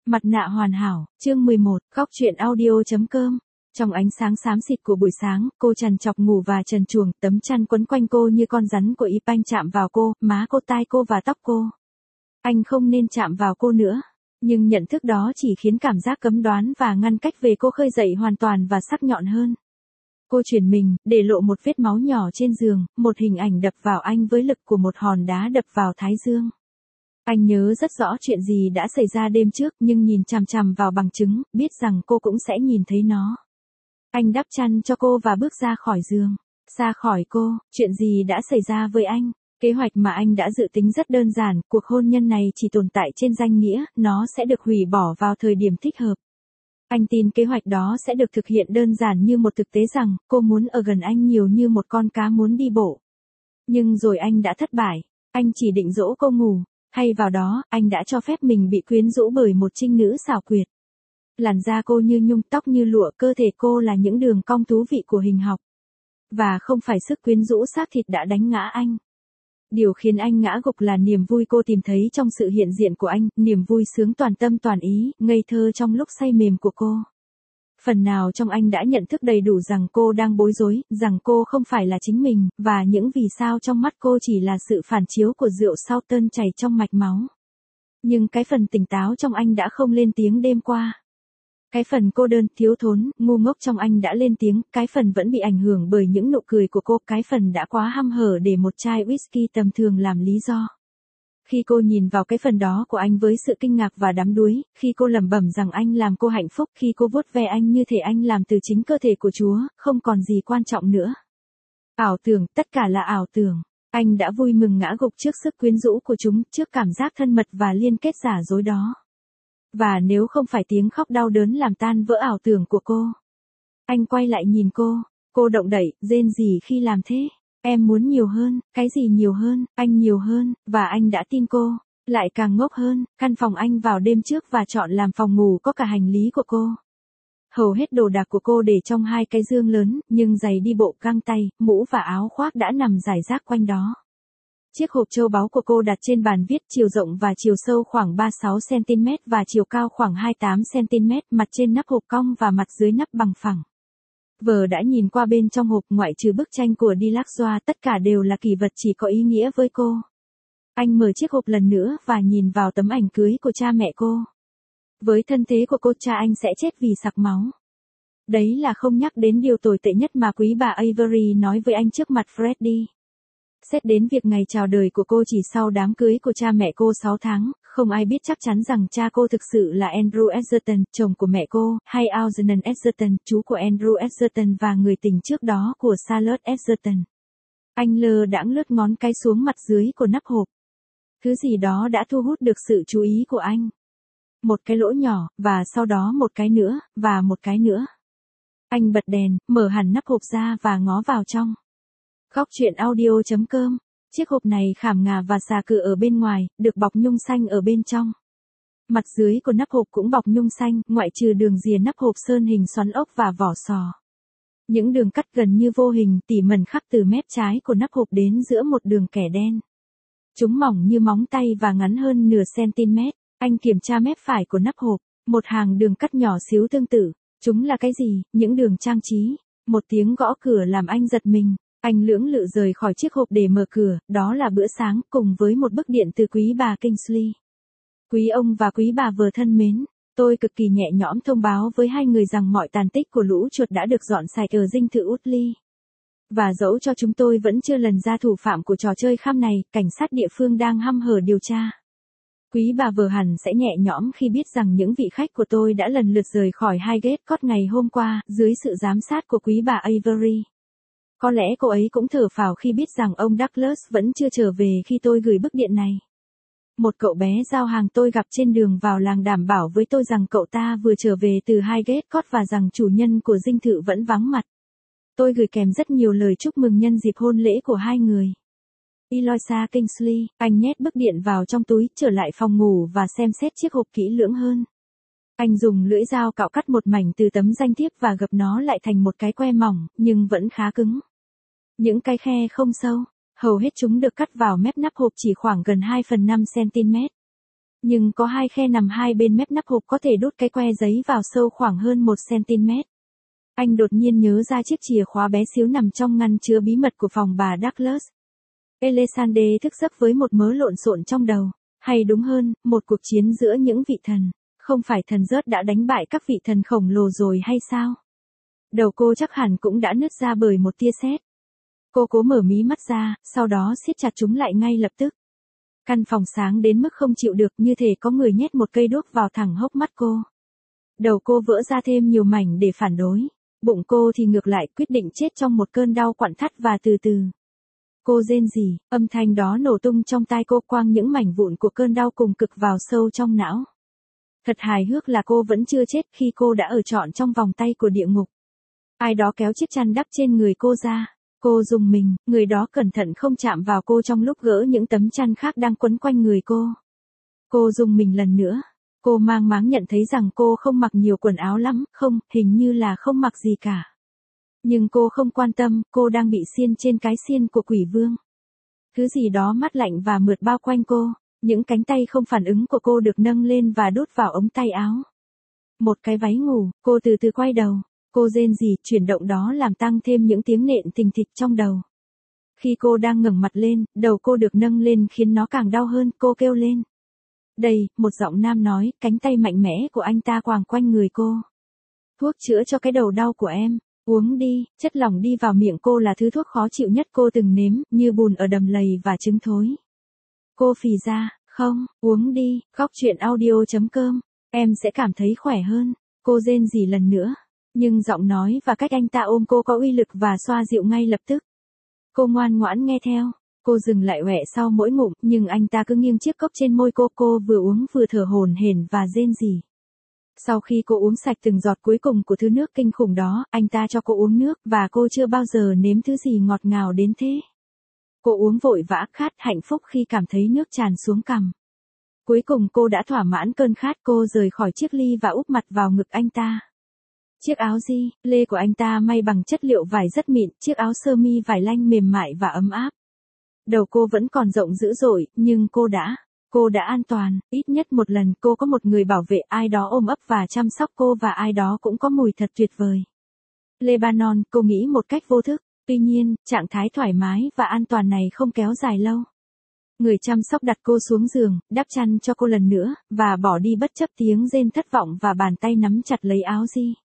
Mặt nạ hoàn hảo, chương 11, góc truyện audio.com. Trong ánh sáng xám xịt của buổi sáng, cô trằn trọc ngủ và trần truồng, tấm chăn quấn quanh cô như con rắn của Ypanh chạm vào cô, má cô, tai cô và tóc cô. Anh không nên chạm vào cô nữa. Nhưng nhận thức đó chỉ khiến cảm giác cấm đoán và ngăn cách về cô khơi dậy hoàn toàn và sắc nhọn hơn. Cô chuyển mình, để lộ một vết máu nhỏ trên giường, một hình ảnh đập vào anh với lực của một hòn đá đập vào thái dương. Anh nhớ rất rõ chuyện gì đã xảy ra đêm trước, nhưng nhìn chằm chằm vào bằng chứng, biết rằng cô cũng sẽ nhìn thấy nó. Anh đắp chăn cho cô và bước ra khỏi giường. Xa khỏi cô, chuyện gì đã xảy ra với anh? Kế hoạch mà anh đã dự tính rất đơn giản, cuộc hôn nhân này chỉ tồn tại trên danh nghĩa, nó sẽ được hủy bỏ vào thời điểm thích hợp. Anh tin kế hoạch đó sẽ được thực hiện đơn giản như một thực tế rằng, cô muốn ở gần anh nhiều như một con cá muốn đi bộ. Nhưng rồi anh đã thất bại. Anh chỉ định dỗ cô ngủ. Hay vào đó, anh đã cho phép mình bị quyến rũ bởi một trinh nữ xảo quyệt. Làn da cô như nhung, tóc như lụa, cơ thể cô là những đường cong thú vị của hình học. Và không phải sức quyến rũ xác thịt đã đánh ngã anh. Điều khiến anh ngã gục là niềm vui cô tìm thấy trong sự hiện diện của anh, niềm vui sướng toàn tâm toàn ý, ngây thơ trong lúc say mềm của cô. Phần nào trong anh đã nhận thức đầy đủ rằng cô đang bối rối, rằng cô không phải là chính mình, và những vì sao trong mắt cô chỉ là sự phản chiếu của rượu Southern chảy trong mạch máu. Nhưng cái phần tỉnh táo trong anh đã không lên tiếng đêm qua. Cái phần cô đơn, thiếu thốn, ngu ngốc trong anh đã lên tiếng, cái phần vẫn bị ảnh hưởng bởi những nụ cười của cô, cái phần đã quá hăm hở để một chai whisky tầm thường làm lý do. Khi cô nhìn vào cái phần đó của anh với sự kinh ngạc và đắm đuối, khi cô lẩm bẩm rằng anh làm cô hạnh phúc, khi cô vuốt ve anh như thể anh làm từ chính cơ thể của Chúa, không còn gì quan trọng nữa. Ảo tưởng, tất cả là ảo tưởng. Anh đã vui mừng ngã gục trước sức quyến rũ của chúng, trước cảm giác thân mật và liên kết giả dối đó. Và nếu không phải tiếng khóc đau đớn làm tan vỡ ảo tưởng của cô. Anh quay lại nhìn cô động đậy, rên rỉ khi làm thế. Em muốn nhiều hơn, cái gì nhiều hơn, anh nhiều hơn, và anh đã tin cô. Lại càng ngốc hơn, căn phòng anh vào đêm trước và chọn làm phòng ngủ có cả hành lý của cô. Hầu hết đồ đạc của cô để trong hai cái dương lớn, nhưng giày đi bộ, găng tay, mũ và áo khoác đã nằm rải rác quanh đó. Chiếc hộp châu báu của cô đặt trên bàn viết, chiều rộng và chiều sâu khoảng 36cm và chiều cao khoảng 28cm, mặt trên nắp hộp cong và mặt dưới nắp bằng phẳng. Vờ đã nhìn qua bên trong hộp, ngoại trừ bức tranh của Delacroix, tất cả đều là kỷ vật chỉ có ý nghĩa với cô. Anh mở chiếc hộp lần nữa và nhìn vào tấm ảnh cưới của cha mẹ cô. Với thân thế của cô, cha anh sẽ chết vì sặc máu. Đấy là không nhắc đến điều tồi tệ nhất mà quý bà Avery nói với anh trước mặt Freddie. Xét đến việc ngày chào đời của cô chỉ sau đám cưới của cha mẹ cô 6 tháng, không ai biết chắc chắn rằng cha cô thực sự là Andrew Edgerton, chồng của mẹ cô, hay Algernon Edgerton, chú của Andrew Edgerton và người tình trước đó của Charlotte Edgerton. Anh lơ đãng lướt ngón cái xuống mặt dưới của nắp hộp. Thứ gì đó đã thu hút được sự chú ý của anh. Một cái lỗ nhỏ, và sau đó một cái nữa, và một cái nữa. Anh bật đèn, mở hẳn nắp hộp ra và ngó vào trong. Góc truyện audio.com. Chiếc hộp này khảm ngà và xà cừ ở bên ngoài, được bọc nhung xanh ở bên trong. Mặt dưới của nắp hộp cũng bọc nhung xanh, ngoại trừ đường rìa nắp hộp sơn hình xoắn ốc và vỏ sò. Những đường cắt gần như vô hình, tỉ mẩn khắc từ mép trái của nắp hộp đến giữa một đường kẻ đen. Chúng mỏng như móng tay và ngắn hơn nửa cm. Anh kiểm tra mép phải của nắp hộp, một hàng đường cắt nhỏ xíu tương tự. Chúng là cái gì? Những đường trang trí. Một tiếng gõ cửa làm anh giật mình. Anh lưỡng lự rời khỏi chiếc hộp để mở cửa, đó là bữa sáng, cùng với một bức điện từ quý bà Kingsley. Quý ông và quý bà vừa thân mến, tôi cực kỳ nhẹ nhõm thông báo với hai người rằng mọi tàn tích của lũ chuột đã được dọn sạch ở dinh thự Woodley. Và dẫu cho chúng tôi vẫn chưa lần ra thủ phạm của trò chơi khăm này, cảnh sát địa phương đang hăm hở điều tra. Quý bà vừa hẳn sẽ nhẹ nhõm khi biết rằng những vị khách của tôi đã lần lượt rời khỏi Highgate Court ngày hôm qua, dưới sự giám sát của quý bà Avery. Có lẽ cô ấy cũng thở phào khi biết rằng ông Douglas vẫn chưa trở về khi tôi gửi bức điện này. Một cậu bé giao hàng tôi gặp trên đường vào làng đảm bảo với tôi rằng cậu ta vừa trở về từ Highgate Court và rằng chủ nhân của dinh thự vẫn vắng mặt. Tôi gửi kèm rất nhiều lời chúc mừng nhân dịp hôn lễ của hai người. Eloisa Kingsley, anh nhét bức điện vào trong túi, trở lại phòng ngủ và xem xét chiếc hộp kỹ lưỡng hơn. Anh dùng lưỡi dao cạo cắt một mảnh từ tấm danh thiếp và gập nó lại thành một cái que mỏng, nhưng vẫn khá cứng. Những cái khe không sâu, hầu hết chúng được cắt vào mép nắp hộp chỉ khoảng gần 2/5 cm. Nhưng có hai khe nằm hai bên mép nắp hộp có thể đút cái que giấy vào sâu khoảng hơn 1 cm. Anh đột nhiên nhớ ra chiếc chìa khóa bé xíu nằm trong ngăn chứa bí mật của phòng bà Douglas. Elisande thức giấc với một mớ lộn xộn trong đầu. Hay đúng hơn, một cuộc chiến giữa những vị thần. Không phải thần rớt đã đánh bại các vị thần khổng lồ rồi hay sao? Đầu cô chắc hẳn cũng đã nứt ra bởi một tia sét. Cô cố mở mí mắt ra, sau đó siết chặt chúng lại ngay lập tức. Căn phòng sáng đến mức không chịu được, như thể có người nhét một cây đuốc vào thẳng hốc mắt cô. Đầu cô vỡ ra thêm nhiều mảnh để phản đối. Bụng cô thì ngược lại quyết định chết trong một cơn đau quặn thắt và từ từ. Cô rên rỉ, âm thanh đó nổ tung trong tai cô quang những mảnh vụn của cơn đau cùng cực vào sâu trong não. Thật hài hước là cô vẫn chưa chết khi cô đã ở trọn trong vòng tay của địa ngục. Ai đó kéo chiếc chăn đắp trên người cô ra. Cô rùng mình, người đó cẩn thận không chạm vào cô trong lúc gỡ những tấm chăn khác đang quấn quanh người cô. Cô rùng mình lần nữa. Cô mang máng nhận thấy rằng cô không mặc nhiều quần áo lắm, không, hình như là không mặc gì cả. Nhưng cô không quan tâm, cô đang bị xiên trên cái xiên của quỷ vương. Thứ gì đó mát lạnh và mượt bao quanh cô, những cánh tay không phản ứng của cô được nâng lên và đút vào ống tay áo. Một cái váy ngủ, cô từ từ quay đầu, cô rên rỉ, chuyển động đó làm tăng thêm những tiếng nện thình thịch trong đầu. Khi cô đang ngẩng mặt lên, đầu cô được nâng lên khiến nó càng đau hơn, cô kêu lên. Đây, một giọng nam nói, cánh tay mạnh mẽ của anh ta quàng quanh người cô. Thuốc chữa cho cái đầu đau của em. Uống đi, chất lỏng đi vào miệng cô là thứ thuốc khó chịu nhất cô từng nếm, như bùn ở đầm lầy và trứng thối. Cô phì ra, không, uống đi, Góc Truyện Audio.com, em sẽ cảm thấy khỏe hơn. Cô rên rỉ lần nữa, nhưng giọng nói và cách anh ta ôm cô có uy lực và xoa dịu ngay lập tức. Cô ngoan ngoãn nghe theo, cô dừng lại hoẹ sau mỗi ngụm, nhưng anh ta cứ nghiêng chiếc cốc trên môi cô vừa uống vừa thở hổn hển và rên rỉ. Sau khi cô uống sạch từng giọt cuối cùng của thứ nước kinh khủng đó, anh ta cho cô uống nước và cô chưa bao giờ nếm thứ gì ngọt ngào đến thế. Cô uống vội vã khát hạnh phúc khi cảm thấy nước tràn xuống cằm. Cuối cùng cô đã thỏa mãn cơn khát, cô rời khỏi chiếc ly và úp mặt vào ngực anh ta. Chiếc áo lê của anh ta may bằng chất liệu vải rất mịn, chiếc áo sơ mi vải lanh mềm mại và ấm áp. Đầu cô vẫn còn rộng dữ dội, nhưng cô đã an toàn, ít nhất một lần cô có một người bảo vệ, ai đó ôm ấp và chăm sóc cô và ai đó cũng có mùi thật tuyệt vời. Lebanon, cô nghĩ một cách vô thức, tuy nhiên, trạng thái thoải mái và an toàn này không kéo dài lâu. Người chăm sóc đặt cô xuống giường, đắp chăn cho cô lần nữa, và bỏ đi bất chấp tiếng rên thất vọng và bàn tay nắm chặt lấy áo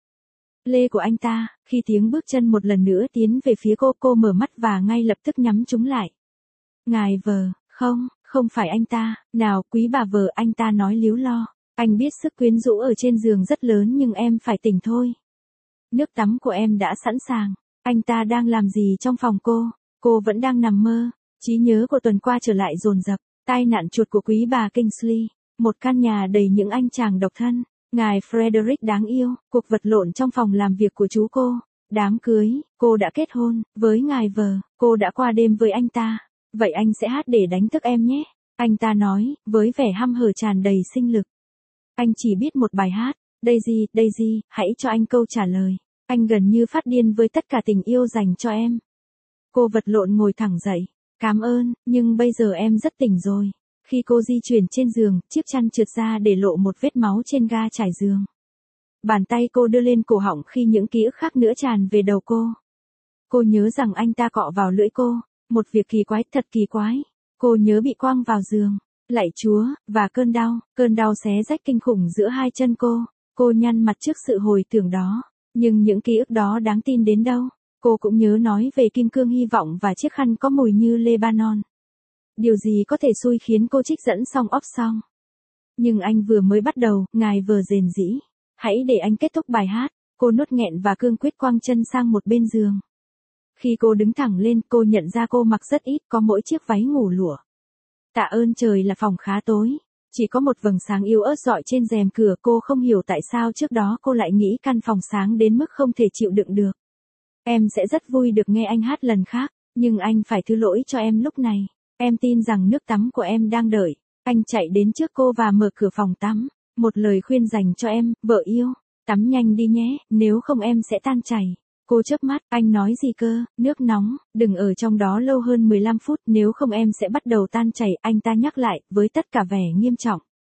lê của anh ta. Khi tiếng bước chân một lần nữa tiến về phía cô mở mắt và ngay lập tức nhắm chúng lại. Ngài vợ, không phải anh ta, nào quý bà vợ, anh ta nói líu lo. Anh biết sức quyến rũ ở trên giường rất lớn nhưng em phải tỉnh thôi. Nước tắm của em đã sẵn sàng. Anh ta đang làm gì trong phòng cô? Cô vẫn đang nằm mơ. Trí nhớ của tuần qua trở lại dồn dập. Tai nạn chuột của quý bà Kingsley. Một căn nhà đầy những anh chàng độc thân. Ngài Frederick đáng yêu. Cuộc vật lộn trong phòng làm việc của chú cô. Đám cưới. Cô đã kết hôn với ngài vợ. Cô đã qua đêm với anh ta. Vậy anh sẽ hát để đánh thức em nhé. Anh ta nói, với vẻ hăm hở tràn đầy sinh lực. Anh chỉ biết một bài hát. Daisy, hãy cho anh câu trả lời. Anh gần như phát điên với tất cả tình yêu dành cho em. Cô vật lộn ngồi thẳng dậy. Cảm ơn, nhưng bây giờ em rất tỉnh rồi. Khi cô di chuyển trên giường, chiếc chăn trượt ra để lộ một vết máu trên ga trải giường. Bàn tay cô đưa lên cổ họng khi những ký ức khác nữa tràn về đầu cô. Cô nhớ rằng anh ta cọ vào lưỡi cô. Một việc kỳ quái, thật kỳ quái. Cô nhớ bị quăng vào giường. Lạy Chúa, và cơn đau xé rách kinh khủng giữa hai chân cô. Cô nhăn mặt trước sự hồi tưởng đó. Nhưng những ký ức đó đáng tin đến đâu. Cô cũng nhớ nói về kim cương hy vọng và chiếc khăn có mùi như Lebanon. Điều gì có thể xui khiến cô trích dẫn xong xong. Nhưng anh vừa mới bắt đầu, ngài vừa rền rĩ. Hãy để anh kết thúc bài hát. Cô nuốt nghẹn và cương quyết quăng chân sang một bên giường. Khi cô đứng thẳng lên, cô nhận ra cô mặc rất ít, có mỗi chiếc váy ngủ lụa. Tạ ơn trời là phòng khá tối. Chỉ có một vầng sáng yếu ớt rọi trên rèm cửa. Cô không hiểu tại sao trước đó cô lại nghĩ căn phòng sáng đến mức không thể chịu đựng được. Em sẽ rất vui được nghe anh hát lần khác, nhưng anh phải thứ lỗi cho em lúc này. Em tin rằng nước tắm của em đang đợi. Anh chạy đến trước cô và mở cửa phòng tắm. Một lời khuyên dành cho em, vợ yêu. Tắm nhanh đi nhé, nếu không em sẽ tan chảy. Cô chớp mắt, anh nói gì cơ, nước nóng, đừng ở trong đó lâu hơn 15 phút, nếu không em sẽ bắt đầu tan chảy, anh ta nhắc lại, với tất cả vẻ nghiêm trọng.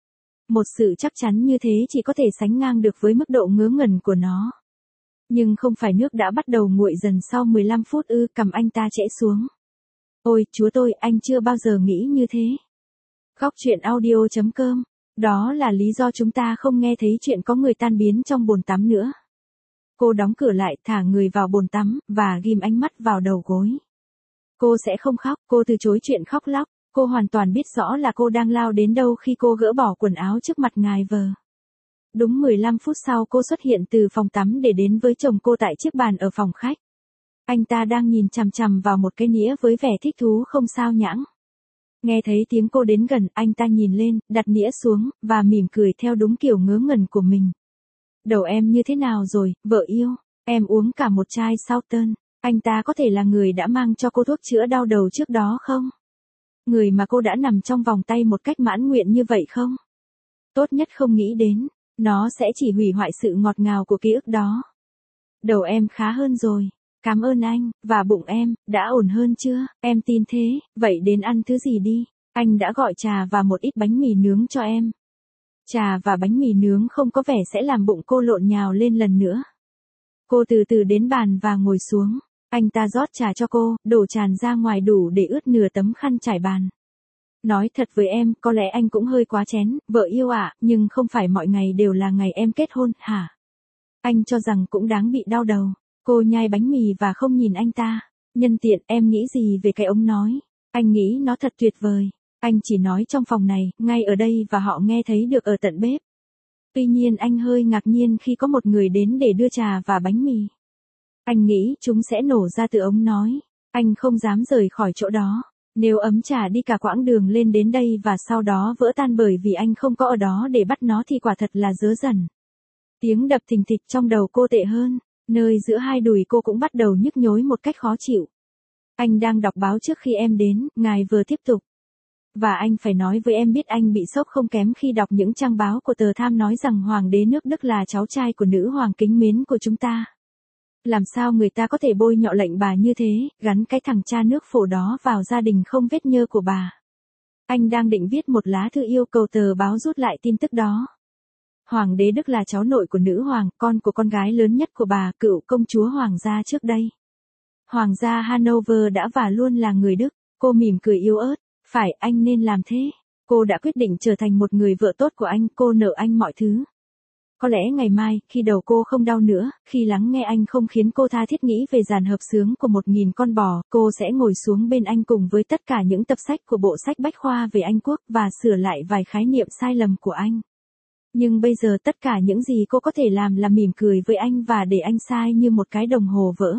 Một sự chắc chắn như thế chỉ có thể sánh ngang được với mức độ ngớ ngẩn của nó. Nhưng không phải nước đã bắt đầu nguội dần sau 15 phút ư, cầm anh ta trễ xuống. Ôi, chúa tôi, anh chưa bao giờ nghĩ như thế. Góc truyện audio.com. Đó là lý do chúng ta không nghe thấy chuyện có người tan biến trong bồn tắm nữa. Cô đóng cửa lại, thả người vào bồn tắm, và ghim ánh mắt vào đầu gối. Cô sẽ không khóc, cô từ chối chuyện khóc lóc. Cô hoàn toàn biết rõ là cô đang lao đến đâu khi cô gỡ bỏ quần áo trước mặt ngài vờ. Đúng 15 phút sau cô xuất hiện từ phòng tắm để đến với chồng cô tại chiếc bàn ở phòng khách. Anh ta đang nhìn chằm chằm vào một cái nĩa với vẻ thích thú không sao nhãng. Nghe thấy tiếng cô đến gần, anh ta nhìn lên, đặt nĩa xuống, và mỉm cười theo đúng kiểu ngớ ngẩn của mình. Đầu em như thế nào rồi, vợ yêu? Em uống cả một chai Southern. Anh ta có thể là người đã mang cho cô thuốc chữa đau đầu trước đó không? Người mà cô đã nằm trong vòng tay một cách mãn nguyện như vậy không? Tốt nhất không nghĩ đến. Nó sẽ chỉ hủy hoại sự ngọt ngào của ký ức đó. Đầu em khá hơn rồi. Cảm ơn anh, và bụng em, đã ổn hơn chưa? Em tin thế, vậy đến ăn thứ gì đi. Anh đã gọi trà và một ít bánh mì nướng cho em. Trà và bánh mì nướng không có vẻ sẽ làm bụng cô lộn nhào lên lần nữa. Cô từ từ đến bàn và ngồi xuống. Anh ta rót trà cho cô, đổ tràn ra ngoài đủ để ướt nửa tấm khăn trải bàn. Nói thật với em, có lẽ anh cũng hơi quá chén, vợ yêu ạ, nhưng không phải mọi ngày đều là ngày em kết hôn, hả? Anh cho rằng cũng đáng bị đau đầu. Cô nhai bánh mì và không nhìn anh ta. Nhân tiện, em nghĩ gì về cái ống nói? Anh nghĩ nó thật tuyệt vời. Anh chỉ nói trong phòng này, ngay ở đây và họ nghe thấy được ở tận bếp. Tuy nhiên anh hơi ngạc nhiên khi có một người đến để đưa trà và bánh mì. Anh nghĩ chúng sẽ nổ ra từ ống nói. Anh không dám rời khỏi chỗ đó. Nếu ấm trà đi cả quãng đường lên đến đây và sau đó vỡ tan bởi vì anh không có ở đó để bắt nó thì quả thật là dớ dẩn. Tiếng đập thình thịch trong đầu cô tệ hơn. Nơi giữa hai đùi cô cũng bắt đầu nhức nhối một cách khó chịu. Anh đang đọc báo trước khi em đến, ngài vừa tiếp tục. Và anh phải nói với em biết anh bị sốc không kém khi đọc những trang báo của tờ Tham nói rằng Hoàng đế nước Đức là cháu trai của nữ hoàng kính mến của chúng ta. Làm sao người ta có thể bôi nhọ lệnh bà như thế, gắn cái thằng cha nước phổ đó vào gia đình không vết nhơ của bà. Anh đang định viết một lá thư yêu cầu tờ báo rút lại tin tức đó. Hoàng đế Đức là cháu nội của nữ hoàng, con của con gái lớn nhất của bà, cựu công chúa hoàng gia trước đây. Hoàng gia Hanover đã và luôn là người Đức. Cô mỉm cười yếu ớt. Phải, anh nên làm thế. Cô đã quyết định trở thành một người vợ tốt của anh, cô nợ anh mọi thứ. Có lẽ ngày mai, khi đầu cô không đau nữa, khi lắng nghe anh không khiến cô tha thiết nghĩ về dàn hợp xướng của 1000 con bò, cô sẽ ngồi xuống bên anh cùng với tất cả những tập sách của bộ sách bách khoa về Anh quốc và sửa lại vài khái niệm sai lầm của anh. Nhưng bây giờ tất cả những gì cô có thể làm là mỉm cười với anh và để anh sai như một cái đồng hồ vỡ.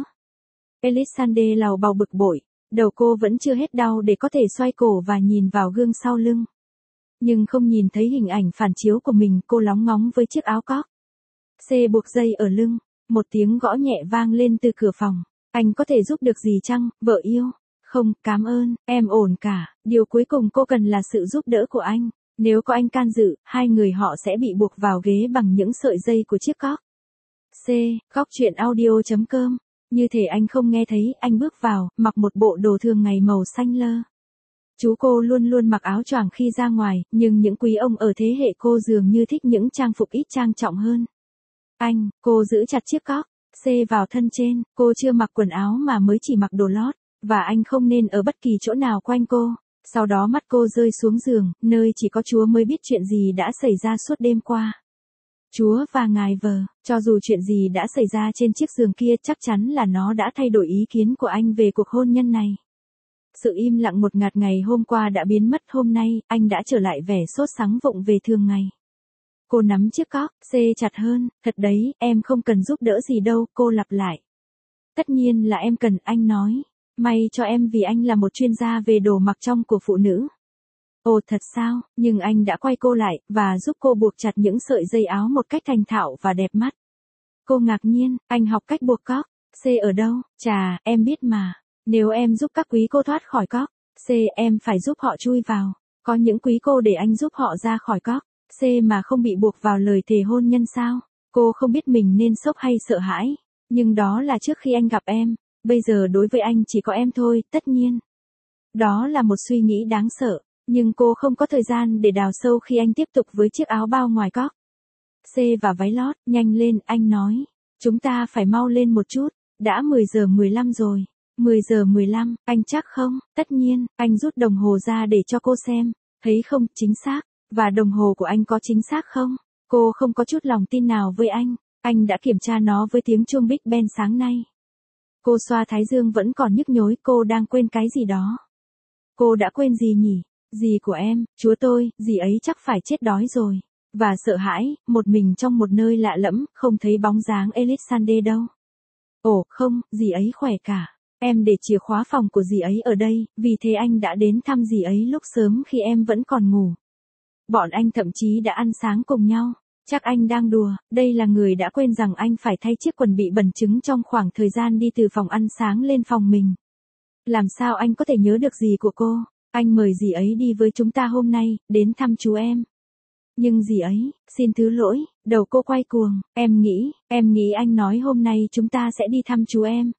Elisande lào bào bực bội. Đầu cô vẫn chưa hết đau để có thể xoay cổ và nhìn vào gương sau lưng. Nhưng không nhìn thấy hình ảnh phản chiếu của mình, cô lóng ngóng với chiếc áo cóc. C buộc dây ở lưng. Một tiếng gõ nhẹ vang lên từ cửa phòng. Anh có thể giúp được gì chăng, vợ yêu? Không, cảm ơn, em ổn cả. Điều cuối cùng cô cần là sự giúp đỡ của anh. Nếu có anh can dự, hai người họ sẽ bị buộc vào ghế bằng những sợi dây của chiếc cóc. C. Góc truyện audio.com. Như thể anh không nghe thấy, anh bước vào, mặc một bộ đồ thường ngày màu xanh lơ. Chú cô luôn luôn mặc áo choàng khi ra ngoài, nhưng những quý ông ở thế hệ cô dường như thích những trang phục ít trang trọng hơn. Anh, cô giữ chặt chiếc cóc, C vào thân trên, cô chưa mặc quần áo mà mới chỉ mặc đồ lót, và anh không nên ở bất kỳ chỗ nào quanh cô. Sau đó mắt cô rơi xuống giường, nơi chỉ có Chúa mới biết chuyện gì đã xảy ra suốt đêm qua. Chúa và ngài vờ, cho dù chuyện gì đã xảy ra trên chiếc giường kia chắc chắn là nó đã thay đổi ý kiến của anh về cuộc hôn nhân này. Sự im lặng ngột ngạt ngày hôm qua đã biến mất, hôm nay, anh đã trở lại vẻ sốt sắng vụng về thường ngày. Cô nắm chiếc cóc, C chặt hơn, thật đấy, em không cần giúp đỡ gì đâu, cô lặp lại. Tất nhiên là em cần, anh nói. May cho em vì anh là một chuyên gia về đồ mặc trong của phụ nữ. Ồ thật sao, nhưng anh đã quay cô lại, và giúp cô buộc chặt những sợi dây áo một cách thành thạo và đẹp mắt. Cô ngạc nhiên, anh học cách buộc cóc. C ở đâu? Chà, em biết mà. Nếu em giúp các quý cô thoát khỏi cóc, C em phải giúp họ chui vào. Có những quý cô để anh giúp họ ra khỏi cóc, C mà không bị buộc vào lời thề hôn nhân sao? Cô không biết mình nên sốc hay sợ hãi. Nhưng đó là trước khi anh gặp em. Bây giờ đối với anh chỉ có em thôi, tất nhiên. Đó là một suy nghĩ đáng sợ. Nhưng cô không có thời gian để đào sâu khi anh tiếp tục với chiếc áo bao ngoài cóc C và váy lót. Nhanh lên, anh nói. Chúng ta phải mau lên một chút. Đã 10 giờ 15 rồi. 10 giờ 15, anh chắc không? Tất nhiên, anh rút đồng hồ ra để cho cô xem. Thấy không, chính xác. Và đồng hồ của anh có chính xác không? Cô không có chút lòng tin nào với anh. Anh đã kiểm tra nó với tiếng chuông Big Ben sáng nay. Cô xoa thái dương vẫn còn nhức nhối, cô đang quên cái gì đó. Cô đã quên gì nhỉ? Dì của em, chúa tôi, dì ấy chắc phải chết đói rồi. Và sợ hãi, một mình trong một nơi lạ lẫm, không thấy bóng dáng Elisande đâu. Ồ, không, dì ấy khỏe cả. Em để chìa khóa phòng của dì ấy ở đây, vì thế anh đã đến thăm dì ấy lúc sớm khi em vẫn còn ngủ. Bọn anh thậm chí đã ăn sáng cùng nhau. Chắc anh đang đùa, đây là người đã quên rằng anh phải thay chiếc quần bị bẩn trứng trong khoảng thời gian đi từ phòng ăn sáng lên phòng mình. Làm sao anh có thể nhớ được gì của cô? Anh mời dì ấy đi với chúng ta hôm nay, đến thăm chú em. Nhưng dì ấy, xin thứ lỗi, đầu cô quay cuồng, em nghĩ anh nói hôm nay chúng ta sẽ đi thăm chú em.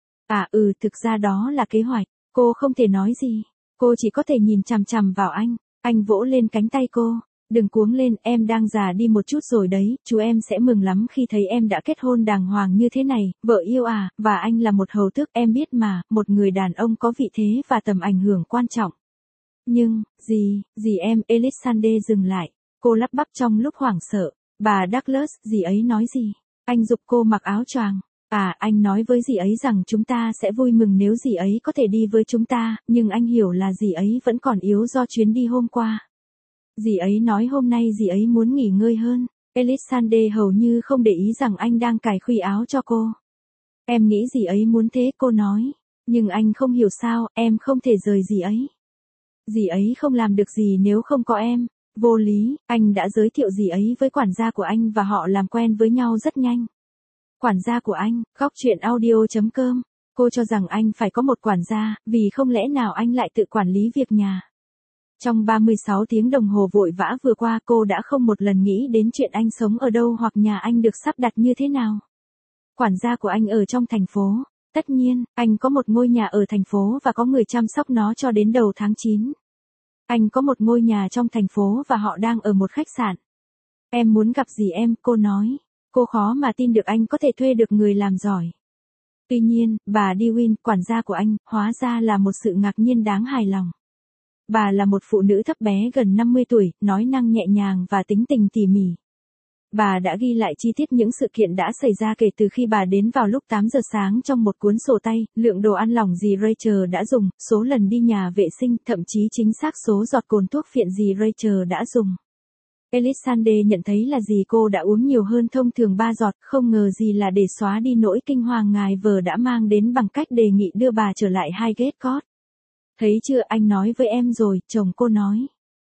À thực ra đó là kế hoạch, cô không thể nói gì, cô chỉ có thể nhìn chằm chằm vào anh vỗ lên cánh tay cô. Đừng cuống lên, em đang già đi một chút rồi đấy, chú em sẽ mừng lắm khi thấy em đã kết hôn đàng hoàng như thế này, vợ yêu à, và anh là một hầu tước, em biết mà, một người đàn ông có vị thế và tầm ảnh hưởng quan trọng. Nhưng, dì em, Elisande dừng lại, cô lắp bắp trong lúc hoảng sợ, bà Douglas, dì ấy nói gì? Anh giục cô mặc áo choàng. À, anh nói với dì ấy rằng chúng ta sẽ vui mừng nếu dì ấy có thể đi với chúng ta, nhưng anh hiểu là dì ấy vẫn còn yếu do chuyến đi hôm qua. Dì ấy nói hôm nay dì ấy muốn nghỉ ngơi hơn. Elisande hầu như không để ý rằng anh đang cài khuy áo cho cô. Em nghĩ dì ấy muốn thế, cô nói. Nhưng anh không hiểu sao, em không thể rời dì ấy. Dì ấy không làm được gì nếu không có em. Vô lý, anh đã giới thiệu dì ấy với quản gia của anh và họ làm quen với nhau rất nhanh. Quản gia của anh, góc truyện audio.com. Cô cho rằng anh phải có một quản gia, vì không lẽ nào anh lại tự quản lý việc nhà. Trong 36 tiếng đồng hồ vội vã vừa qua cô đã không một lần nghĩ đến chuyện anh sống ở đâu hoặc nhà anh được sắp đặt như thế nào. Quản gia của anh ở trong thành phố. Tất nhiên, anh có một ngôi nhà ở thành phố và có người chăm sóc nó cho đến đầu tháng 9. Anh có một ngôi nhà trong thành phố và họ đang ở một khách sạn. Em muốn gặp dì em, cô nói. Cô khó mà tin được anh có thể thuê được người làm giỏi. Tuy nhiên, bà Dewin, quản gia của anh, hóa ra là một sự ngạc nhiên đáng hài lòng. Bà là một phụ nữ thấp bé gần 50 tuổi, nói năng nhẹ nhàng và tính tình tỉ mỉ. Bà đã ghi lại chi tiết những sự kiện đã xảy ra kể từ khi bà đến vào lúc 8 giờ sáng trong một cuốn sổ tay, lượng đồ ăn lỏng dì Rachel đã dùng, số lần đi nhà vệ sinh, thậm chí chính xác số giọt cồn thuốc phiện dì Rachel đã dùng. Elisande nhận thấy là dì cô đã uống nhiều hơn thông thường 3 giọt, không ngờ gì là để xóa đi nỗi kinh hoàng ngài vợ đã mang đến bằng cách đề nghị đưa bà trở lại Highgate Court. Thấy chưa, anh nói với em rồi, chồng cô nói.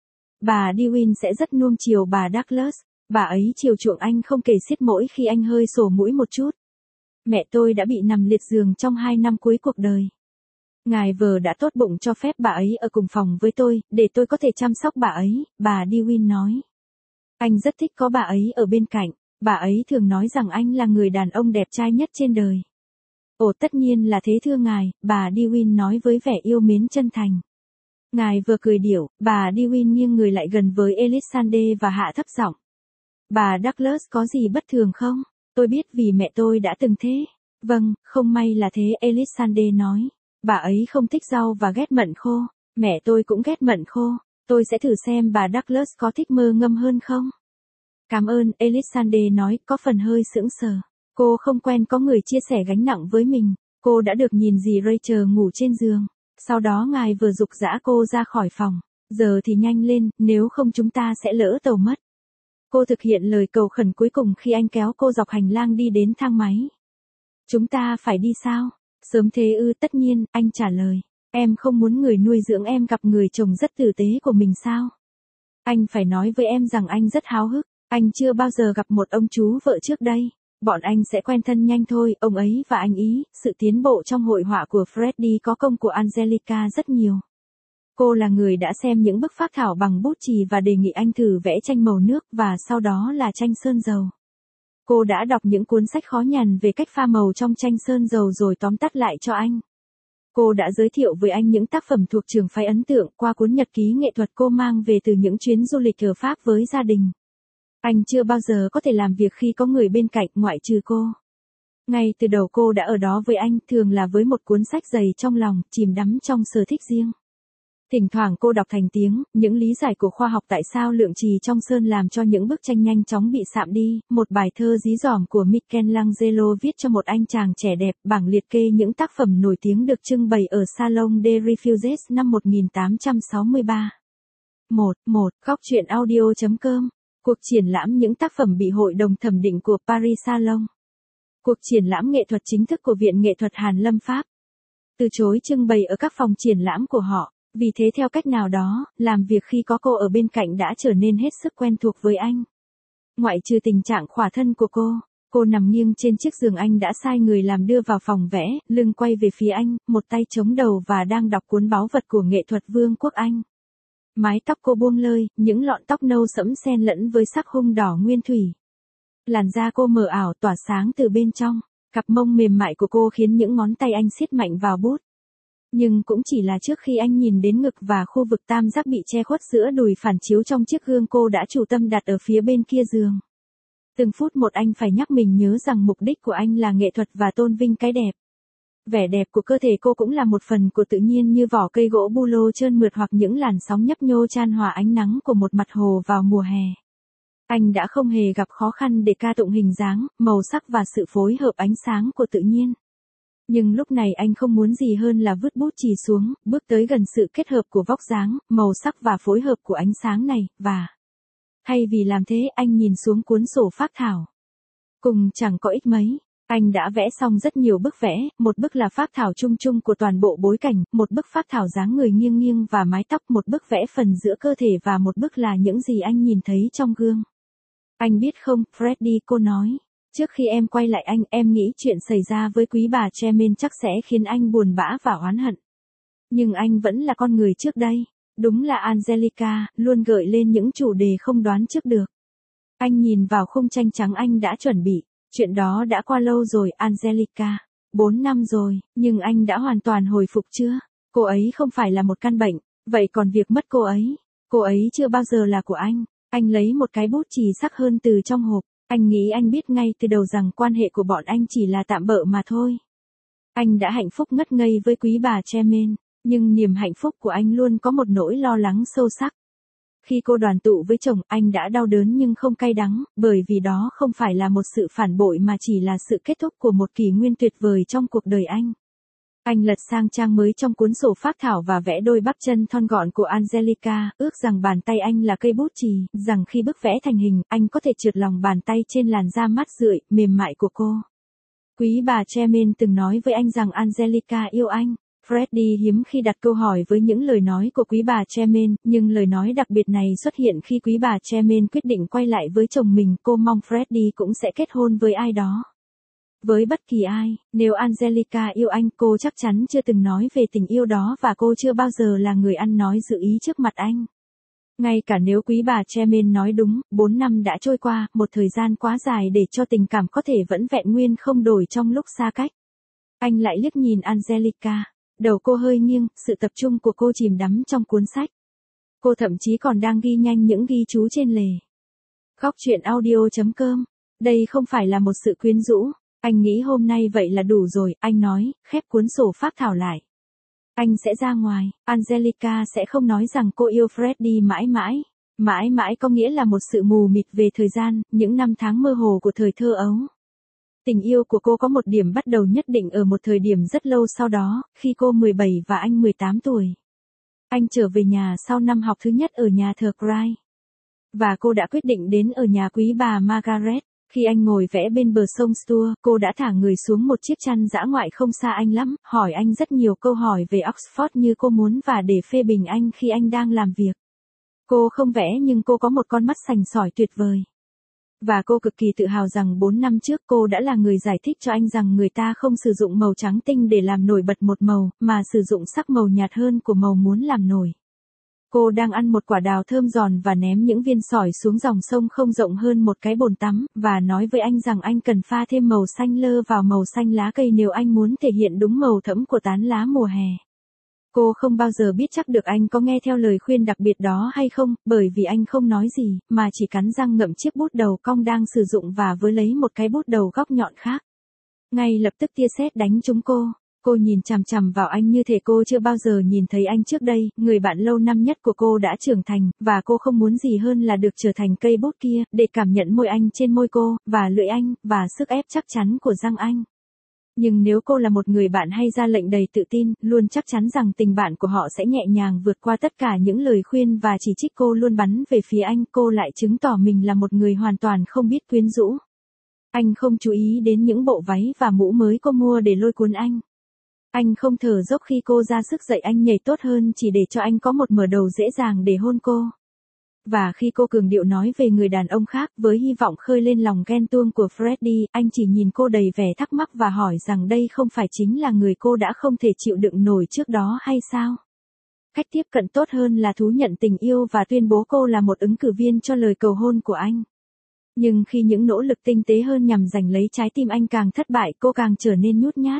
Bà Dewin sẽ rất nuông chiều bà Douglas, bà ấy chiều chuộng anh không kể xiết mỗi khi anh hơi sổ mũi một chút. Mẹ tôi đã bị nằm liệt giường trong 2 năm cuối cuộc đời. Ngài vợ đã tốt bụng cho phép bà ấy ở cùng phòng với tôi, để tôi có thể chăm sóc bà ấy, bà Dewin nói. Anh rất thích có bà ấy ở bên cạnh, bà ấy thường nói rằng anh là người đàn ông đẹp trai nhất trên đời. Ồ, tất nhiên là thế thưa ngài, bà Dewin nói với vẻ yêu mến chân thành. Ngài vừa cười điểu, bà Dewin nghiêng người lại gần với Elisande và hạ thấp giọng. Bà Douglas có gì bất thường không? Tôi biết vì mẹ tôi đã từng thế. Vâng, không may là thế, Elisande nói. Bà ấy không thích rau và ghét mận khô. Mẹ tôi cũng ghét mận khô. Tôi sẽ thử xem bà Douglas có thích mơ ngâm hơn không? Cảm ơn, Elisande nói, có phần hơi sững sờ. Cô không quen có người chia sẻ gánh nặng với mình. Cô đã được nhìn dì Rachel ngủ trên giường. Sau đó ngài vừa giục dã cô ra khỏi phòng. Giờ thì nhanh lên, nếu không chúng ta sẽ lỡ tàu mất. Cô thực hiện lời cầu khẩn cuối cùng khi anh kéo cô dọc hành lang đi đến thang máy. Chúng ta phải đi sao? Sớm thế ư? Tất nhiên, anh trả lời. Em không muốn người nuôi dưỡng em gặp người chồng rất tử tế của mình sao? Anh phải nói với em rằng anh rất háo hức. Anh chưa bao giờ gặp một ông chú vợ trước đây. Bọn anh sẽ quen thân nhanh thôi, ông ấy và anh ý. Sự tiến bộ trong hội họa của Freddy có công của Angelica rất nhiều. Cô là người đã xem những bức phác thảo bằng bút chì và đề nghị anh thử vẽ tranh màu nước và sau đó là tranh sơn dầu. Cô đã đọc những cuốn sách khó nhằn về cách pha màu trong tranh sơn dầu rồi tóm tắt lại cho anh. Cô đã giới thiệu với anh những tác phẩm thuộc trường phái ấn tượng qua cuốn nhật ký nghệ thuật cô mang về từ những chuyến du lịch ở Pháp với gia đình. Anh chưa bao giờ có thể làm việc khi có người bên cạnh ngoại trừ cô. Ngay từ đầu cô đã ở đó với anh, thường là với một cuốn sách dày trong lòng, chìm đắm trong sở thích riêng. Thỉnh thoảng cô đọc thành tiếng, những lý giải của khoa học tại sao lượng trì trong sơn làm cho những bức tranh nhanh chóng bị sạm đi, một bài thơ dí dỏm của Michelangelo viết cho một anh chàng trẻ đẹp, bảng liệt kê những tác phẩm nổi tiếng được trưng bày ở Salon des Refuges năm 1863. 1. Góc truyện audio.com. Cuộc triển lãm những tác phẩm bị Hội đồng thẩm định của Paris Salon. Cuộc triển lãm nghệ thuật chính thức của Viện Nghệ thuật Hàn Lâm Pháp. Từ chối trưng bày ở các phòng triển lãm của họ. Vì thế theo cách nào đó, làm việc khi có cô ở bên cạnh đã trở nên hết sức quen thuộc với anh. Ngoại trừ tình trạng khỏa thân của cô nằm nghiêng trên chiếc giường anh đã sai người làm đưa vào phòng vẽ, lưng quay về phía anh, một tay chống đầu và đang đọc cuốn báu vật của nghệ thuật Vương quốc Anh. Mái tóc cô buông lơi, những lọn tóc nâu sẫm xen lẫn với sắc hung đỏ nguyên thủy. Làn da cô mờ ảo tỏa sáng từ bên trong, cặp mông mềm mại của cô khiến những ngón tay anh siết mạnh vào bút. Nhưng cũng chỉ là trước khi anh nhìn đến ngực và khu vực tam giác bị che khuất giữa đùi phản chiếu trong chiếc gương cô đã chủ tâm đặt ở phía bên kia giường. Từng phút một anh phải nhắc mình nhớ rằng mục đích của anh là nghệ thuật và tôn vinh cái đẹp. Vẻ đẹp của cơ thể cô cũng là một phần của tự nhiên như vỏ cây gỗ bu lô trơn mượt hoặc những làn sóng nhấp nhô chan hòa ánh nắng của một mặt hồ vào mùa hè. Anh đã không hề gặp khó khăn để ca tụng hình dáng, màu sắc và sự phối hợp ánh sáng của tự nhiên. Nhưng lúc này anh không muốn gì hơn là vứt bút chì xuống, bước tới gần sự kết hợp của vóc dáng, màu sắc và phối hợp của ánh sáng này, và thay vì làm thế anh nhìn xuống cuốn sổ phác thảo. Cùng chẳng có ích mấy, anh đã vẽ xong rất nhiều bức vẽ, một bức là phác thảo chung chung của toàn bộ bối cảnh, một bức phác thảo dáng người nghiêng nghiêng và mái tóc, một bức vẽ phần giữa cơ thể và một bức là những gì anh nhìn thấy trong gương. Anh biết không, Freddy, cô nói. Trước khi em quay lại anh, em nghĩ chuyện xảy ra với quý bà Chairman chắc sẽ khiến anh buồn bã và oán hận. Nhưng anh vẫn là con người trước đây. Đúng là Angelica, luôn gợi lên những chủ đề không đoán trước được. Anh nhìn vào khung tranh trắng anh đã chuẩn bị. Chuyện đó đã qua lâu rồi, Angelica. 4 năm rồi, nhưng anh đã hoàn toàn hồi phục chưa? Cô ấy không phải là một căn bệnh. Vậy còn việc mất cô ấy chưa bao giờ là của anh. Anh lấy một cái bút chì sắc hơn từ trong hộp. Anh nghĩ anh biết ngay từ đầu rằng quan hệ của bọn anh chỉ là tạm bợ mà thôi. Anh đã hạnh phúc ngất ngây với quý bà Chairman, nhưng niềm hạnh phúc của anh luôn có một nỗi lo lắng sâu sắc. Khi cô đoàn tụ với chồng, anh đã đau đớn nhưng không cay đắng, bởi vì đó không phải là một sự phản bội mà chỉ là sự kết thúc của một kỷ nguyên tuyệt vời trong cuộc đời anh. Anh lật sang trang mới trong cuốn sổ phác thảo và vẽ đôi bắp chân thon gọn của Angelica, ước rằng bàn tay anh là cây bút chì, rằng khi bức vẽ thành hình, anh có thể trượt lòng bàn tay trên làn da mát rượi, mềm mại của cô. Quý bà Chairman từng nói với anh rằng Angelica yêu anh. Freddy hiếm khi đặt câu hỏi với những lời nói của quý bà Chairman, nhưng lời nói đặc biệt này xuất hiện khi quý bà Chairman quyết định quay lại với chồng mình. Cô mong Freddy cũng sẽ kết hôn với ai đó. Với bất kỳ ai, nếu Angelica yêu anh, cô chắc chắn chưa từng nói về tình yêu đó và cô chưa bao giờ là người ăn nói dự ý trước mặt anh. Ngay cả nếu quý bà Chairman nói đúng, 4 năm đã trôi qua, một thời gian quá dài để cho tình cảm có thể vẫn vẹn nguyên không đổi trong lúc xa cách. Anh lại liếc nhìn Angelica. Đầu cô hơi nghiêng, sự tập trung của cô chìm đắm trong cuốn sách. Cô thậm chí còn đang ghi nhanh những ghi chú trên lề. Góc truyện audio.com. Đây không phải là một sự quyến rũ. Anh nghĩ hôm nay vậy là đủ rồi, anh nói, khép cuốn sổ phác thảo lại. Anh sẽ ra ngoài, Angelica sẽ không nói rằng cô yêu Freddy mãi mãi. Mãi mãi có nghĩa là một sự mù mịt về thời gian, những năm tháng mơ hồ của thời thơ ấu. Tình yêu của cô có một điểm bắt đầu nhất định ở một thời điểm rất lâu sau đó, khi cô 17 và anh 18 tuổi. Anh trở về nhà sau năm học thứ nhất ở nhà thờ Christ. Và cô đã quyết định đến ở nhà quý bà Margaret. Khi anh ngồi vẽ bên bờ sông Stour, cô đã thả người xuống một chiếc chăn dã ngoại không xa anh lắm, hỏi anh rất nhiều câu hỏi về Oxford như cô muốn và để phê bình anh khi anh đang làm việc. Cô không vẽ nhưng cô có một con mắt sành sỏi tuyệt vời. Và cô cực kỳ tự hào rằng 4 năm trước cô đã là người giải thích cho anh rằng người ta không sử dụng màu trắng tinh để làm nổi bật một màu, mà sử dụng sắc màu nhạt hơn của màu muốn làm nổi. Cô đang ăn một quả đào thơm giòn và ném những viên sỏi xuống dòng sông không rộng hơn một cái bồn tắm, và nói với anh rằng anh cần pha thêm màu xanh lơ vào màu xanh lá cây nếu anh muốn thể hiện đúng màu thẫm của tán lá mùa hè. Cô không bao giờ biết chắc được anh có nghe theo lời khuyên đặc biệt đó hay không, bởi vì anh không nói gì, mà chỉ cắn răng ngậm chiếc bút đầu cong đang sử dụng và với lấy một cái bút đầu góc nhọn khác. Ngay lập tức tia sét đánh trúng cô. Cô nhìn chằm chằm vào anh như thể cô chưa bao giờ nhìn thấy anh trước đây, người bạn lâu năm nhất của cô đã trưởng thành, và cô không muốn gì hơn là được trở thành cây bút kia, để cảm nhận môi anh trên môi cô, và lưỡi anh, và sức ép chắc chắn của răng anh. Nhưng nếu cô là một người bạn hay ra lệnh đầy tự tin, luôn chắc chắn rằng tình bạn của họ sẽ nhẹ nhàng vượt qua tất cả những lời khuyên và chỉ trích cô luôn bắn về phía anh, cô lại chứng tỏ mình là một người hoàn toàn không biết quyến rũ. Anh không chú ý đến những bộ váy và mũ mới cô mua để lôi cuốn anh. Anh không thở dốc khi cô ra sức dạy anh nhảy tốt hơn chỉ để cho anh có một mở đầu dễ dàng để hôn cô. Và khi cô cường điệu nói về người đàn ông khác với hy vọng khơi lên lòng ghen tuông của Freddie, anh chỉ nhìn cô đầy vẻ thắc mắc và hỏi rằng đây không phải chính là người cô đã không thể chịu đựng nổi trước đó hay sao? Cách tiếp cận tốt hơn là thú nhận tình yêu và tuyên bố cô là một ứng cử viên cho lời cầu hôn của anh. Nhưng khi những nỗ lực tinh tế hơn nhằm giành lấy trái tim anh càng thất bại, cô càng trở nên nhút nhát.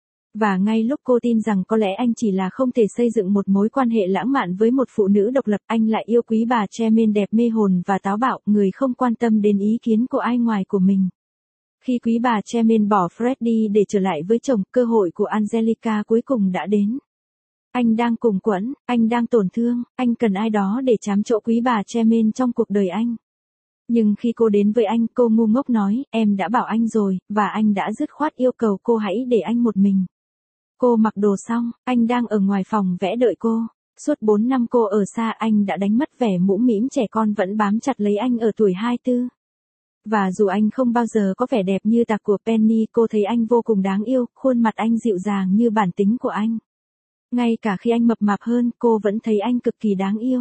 Và ngay lúc cô tin rằng có lẽ anh chỉ là không thể xây dựng một mối quan hệ lãng mạn với một phụ nữ độc lập, anh lại yêu quý bà Tremaine đẹp mê hồn và táo bạo, người không quan tâm đến ý kiến của ai ngoài của mình. Khi quý bà Tremaine bỏ Freddie để trở lại với chồng, cơ hội của Angelica cuối cùng đã đến. Anh đang cùng quẫn, anh đang tổn thương, anh cần ai đó để trám chỗ quý bà Tremaine trong cuộc đời anh. Nhưng khi cô đến với anh, cô ngu ngốc nói, em đã bảo anh rồi, và anh đã dứt khoát yêu cầu cô hãy để anh một mình. Cô mặc đồ xong, anh đang ở ngoài phòng vẽ đợi cô. Suốt 4 năm cô ở xa, anh đã đánh mất vẻ mũm mĩm trẻ con vẫn bám chặt lấy anh ở tuổi 24. Và dù anh không bao giờ có vẻ đẹp như tạc của Penny, cô thấy anh vô cùng đáng yêu, khuôn mặt anh dịu dàng như bản tính của anh. Ngay cả khi anh mập mạp hơn, cô vẫn thấy anh cực kỳ đáng yêu.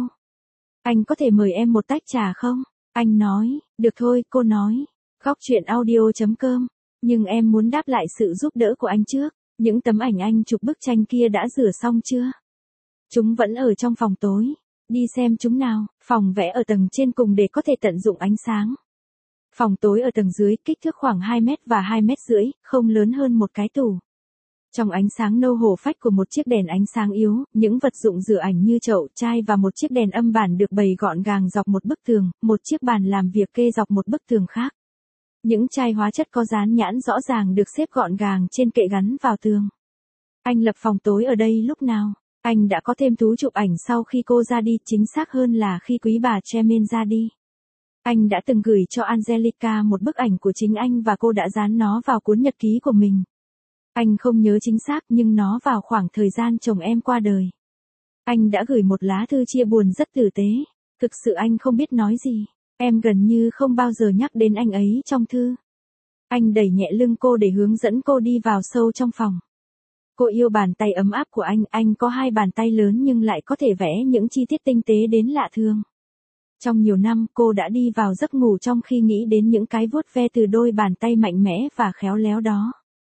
Anh có thể mời em một tách trà không? Anh nói, được thôi, cô nói. Góc truyện audio.com. Nhưng em muốn đáp lại sự giúp đỡ của anh trước. Những tấm ảnh anh chụp bức tranh kia đã rửa xong chưa? Chúng vẫn ở trong phòng tối. Đi xem chúng nào. Phòng vẽ ở tầng trên cùng để có thể tận dụng ánh sáng. Phòng tối ở tầng dưới, kích thước khoảng 2 mét và 2,5 mét, không lớn hơn một cái tủ. Trong ánh sáng nâu hổ phách của một chiếc đèn ánh sáng yếu, những vật dụng rửa ảnh như chậu, chai và một chiếc đèn âm bản được bày gọn gàng dọc một bức tường, một chiếc bàn làm việc kê dọc một bức tường khác. Những chai hóa chất có dán nhãn rõ ràng được xếp gọn gàng trên kệ gắn vào tường. Anh lập phòng tối ở đây lúc nào? Anh đã có thêm thú chụp ảnh sau khi cô ra đi, chính xác hơn là khi quý bà Tremaine ra đi. Anh đã từng gửi cho Angelica một bức ảnh của chính anh và cô đã dán nó vào cuốn nhật ký của mình. Anh không nhớ chính xác nhưng nó vào khoảng thời gian chồng em qua đời. Anh đã gửi một lá thư chia buồn rất tử tế. Thực sự anh không biết nói gì. Em gần như không bao giờ nhắc đến anh ấy trong thư. Anh đẩy nhẹ lưng cô để hướng dẫn cô đi vào sâu trong phòng. Cô yêu bàn tay ấm áp của anh có 2 bàn tay lớn nhưng lại có thể vẽ những chi tiết tinh tế đến lạ thường. Trong nhiều năm, cô đã đi vào giấc ngủ trong khi nghĩ đến những cái vuốt ve từ đôi bàn tay mạnh mẽ và khéo léo đó.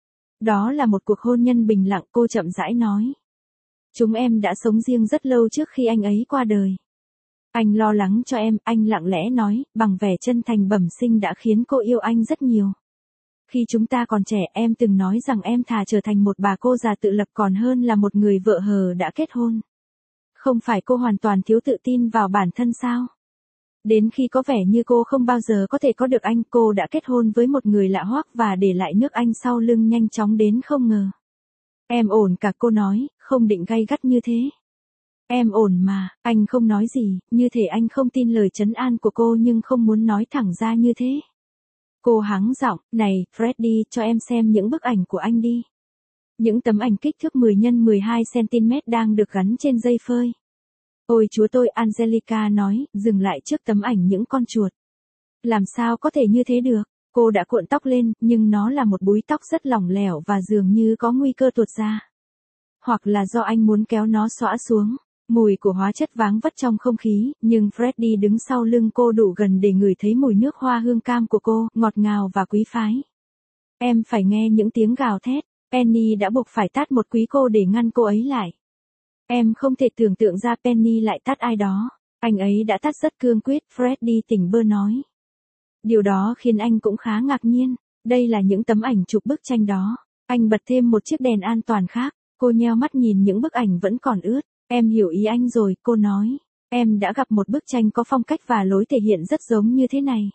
Đó là một cuộc hôn nhân bình lặng, cô chậm rãi nói. Chúng em đã sống riêng rất lâu trước khi anh ấy qua đời. Anh lo lắng cho em, anh lặng lẽ nói, bằng vẻ chân thành bẩm sinh đã khiến cô yêu anh rất nhiều. Khi chúng ta còn trẻ, em từng nói rằng em thà trở thành một bà cô già tự lập còn hơn là một người vợ hờ đã kết hôn. Không phải cô hoàn toàn thiếu tự tin vào bản thân sao? Đến khi có vẻ như cô không bao giờ có thể có được anh, cô đã kết hôn với một người lạ hoắc và để lại nước anh sau lưng nhanh chóng đến không ngờ. Em ổn cả, cô nói, không định gay gắt như thế. Em ổn mà, anh không nói gì, như thể anh không tin lời trấn an của cô nhưng không muốn nói thẳng ra như thế. Cô hắng giọng, này, Freddie, cho em xem những bức ảnh của anh đi. Những tấm ảnh kích thước 10 x 12 cm đang được gắn trên dây phơi. Ôi chúa tôi, Angelica nói, dừng lại trước tấm ảnh những con chuột. Làm sao có thể như thế được? Cô đã cuộn tóc lên, nhưng nó là một búi tóc rất lỏng lẻo và dường như có nguy cơ tuột ra. Hoặc là do anh muốn kéo nó xõa xuống. Mùi của hóa chất váng vất trong không khí, nhưng Freddie đứng sau lưng cô đủ gần để ngửi thấy mùi nước hoa hương cam của cô, ngọt ngào và quý phái. Em phải nghe những tiếng gào thét. Penny đã buộc phải tát một quý cô để ngăn cô ấy lại. Em không thể tưởng tượng ra Penny lại tát ai đó. Anh ấy đã tát rất cương quyết, Freddie tỉnh bơ nói. Điều đó khiến anh cũng khá ngạc nhiên. Đây là những tấm ảnh chụp bức tranh đó. Anh bật thêm một chiếc đèn an toàn khác. Cô nheo mắt nhìn những bức ảnh vẫn còn ướt. Em hiểu ý anh rồi, cô nói. Em đã gặp một bức tranh có phong cách và lối thể hiện rất giống như thế này.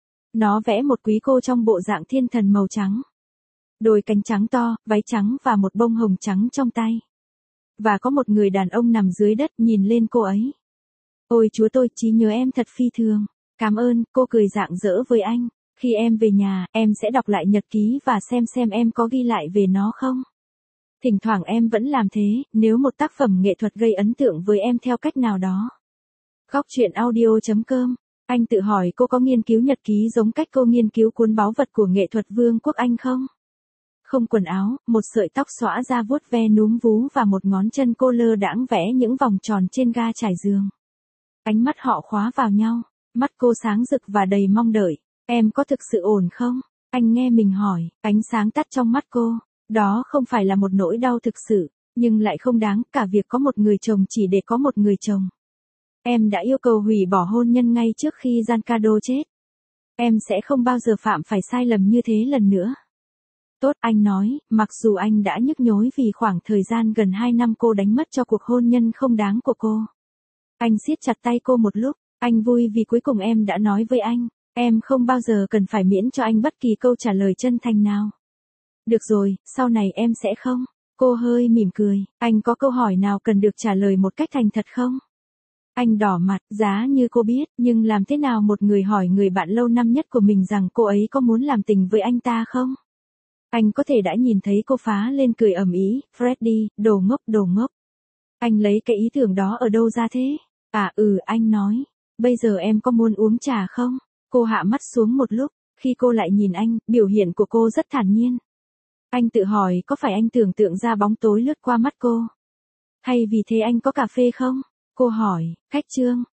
Nó vẽ một quý cô trong bộ dạng thiên thần màu trắng. Đôi cánh trắng to, váy trắng và một bông hồng trắng trong tay. Và có một người đàn ông nằm dưới đất nhìn lên cô ấy. Ôi chúa tôi, trí nhớ em thật phi thường. Cảm ơn, cô cười rạng rỡ với anh. Khi em về nhà, em sẽ đọc lại nhật ký và xem em có ghi lại về nó không. Thỉnh thoảng em vẫn làm thế, nếu một tác phẩm nghệ thuật gây ấn tượng với em theo cách nào đó. Góc truyện audio.com. Anh tự hỏi cô có nghiên cứu nhật ký giống cách cô nghiên cứu cuốn báu vật của nghệ thuật Vương quốc Anh không? Không quần áo, một sợi tóc xõa ra vuốt ve núm vú và một ngón chân cô lơ đãng vẽ những vòng tròn trên ga trải giường. Ánh mắt họ khóa vào nhau, mắt cô sáng rực và đầy mong đợi. Em có thực sự ổn không? Anh nghe mình hỏi, ánh sáng tắt trong mắt cô. Đó không phải là một nỗi đau thực sự, nhưng lại không đáng cả việc có một người chồng chỉ để có một người chồng. Em đã yêu cầu hủy bỏ hôn nhân ngay trước khi Giancarlo chết. Em sẽ không bao giờ phạm phải sai lầm như thế lần nữa. Tốt, anh nói, mặc dù anh đã nhức nhối vì khoảng thời gian gần 2 năm cô đánh mất cho cuộc hôn nhân không đáng của cô. Anh siết chặt tay cô một lúc, anh vui vì cuối cùng em đã nói với anh, em không bao giờ cần phải miễn cho anh bất kỳ câu trả lời chân thành nào. Được rồi, sau này em sẽ không. Cô hơi mỉm cười, anh có câu hỏi nào cần được trả lời một cách thành thật không? Anh đỏ mặt, giá như cô biết, nhưng làm thế nào một người hỏi người bạn lâu năm nhất của mình rằng cô ấy có muốn làm tình với anh ta không? Anh có thể đã nhìn thấy cô phá lên cười ầm ĩ, Freddie, đồ ngốc đồ ngốc. Anh lấy cái ý tưởng đó ở đâu ra thế? Anh nói. Bây giờ em có muốn uống trà không? Cô hạ mắt xuống một lúc, khi cô lại nhìn anh, biểu hiện của cô rất thản nhiên. Anh tự hỏi có phải anh tưởng tượng ra bóng tối lướt qua mắt cô? Hay vì thế anh có cà phê không? Cô hỏi, khách trương,